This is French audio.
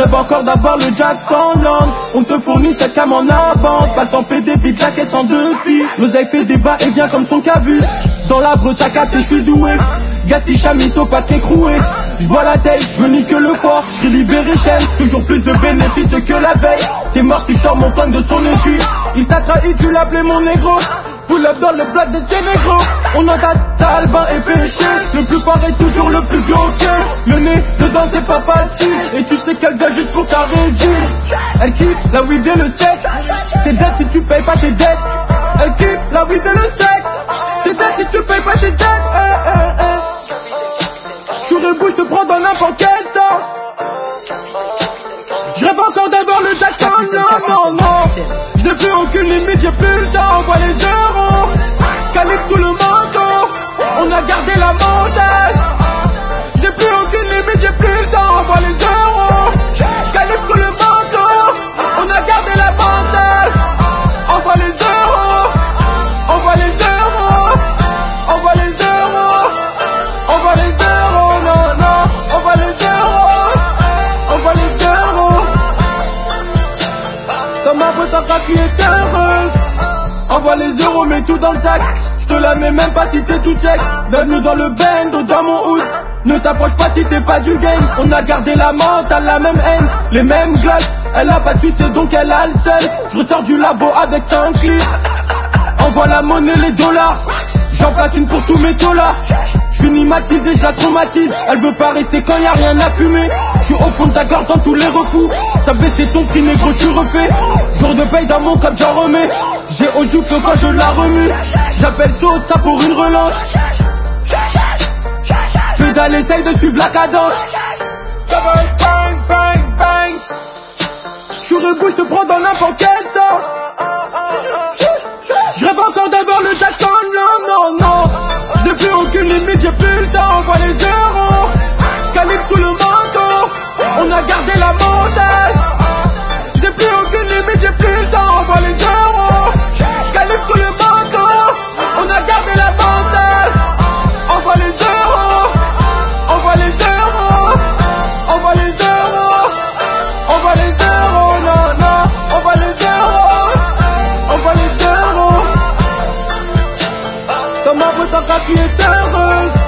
rêve encore d'avoir le jack sans langue. On te fournit cette cam en avant. Pas le temps pédé, vite la caisse en deux filles. L'oseille fait des va et vient comme son cavu. Dans l'arbre t'as capté, j'suis doué. Gatti chamito, pas t'écroué. J'vois la tête, j'me nique le foie. J'cris libéré chaîne, toujours plus de bénéfices que la veille. T'es mort si j'sors mon flingue de son étui. Il t'a trahi, tu l'appelais mon négro. Pull up dans le bloc de ces négros. On entend Talbin et péché. Le plus fort est toujours le plus glauque. Le nez dedans c'est pas facile. Et tu sais qu'elle vient juste pour t'arrêter. Elle kiffe la weed et le sexe. T'es dead si tu payes pas tes dettes. Elle kiffe la weed et le sexe. T'es dead si tu payes pas tes dettes. J'suis rebou, j'te prends dans n'importe quel sens. J'rêve encore d'avoir le Jackson. Non, non, non. J'n'ai plus aucune limite, j'ai plus le temps. On voit les euros. Calibre sous le manteau. On a gardé la montagne. J'n'ai plus aucune limite, j'ai plus le temps. On voit les euros. Calibre sous le manteau. On a gardé la montagne. On voit les euros. On voit les euros. On voit les euros. On voit les euros. Non, non. On voit les euros. On voit les euros. Dans ma photographie est heureuse. Envoie les euros, mets tout dans le sac. J'te la mets même pas si t'es tout check. Bienvenue dans le bando, dans mon hood. Ne t'approche pas si t'es pas du game. On a gardé la mentale, la même haine, les mêmes glaces. Elle a pas sucé donc elle a le seul. Je ressors du labo avec 5 clips. Envoie la monnaie, les dollars. J'en place une pour tous mes dollars. J'suis nimatisé, j'la traumatise. Elle veut pas rester quand y'a rien à fumer. J'suis au fond de ta gorge dans tous les refous. T'as baissé ton prix négro, j'suis refait. Jour de paye dans mon code j'en remets. J'ai au jouffle quand je la remue. J'appelle sauce ça pour une relance. Pédale essaye de suivre la cadence. Bang bang bang. J'suis rebou, j'te prends dans n'importe quel sens. J'rêve encore d'avoir le Jackson. Non, non, non. J'n'ai plus aucune limite, j'ai plus le temps. On voit les euros. Calibre sous le manteau. On a gardé la montagne. J'ai plus aucune limite, j'ai plus le temps. On voit les euros. Calibre sous le manteau. On a gardé la montagne. On voit les euros. On voit les euros. On voit les euros. On voit les euros. Non, non. On voit les euros. On voit les euros. Dans ma photographie est heureuse.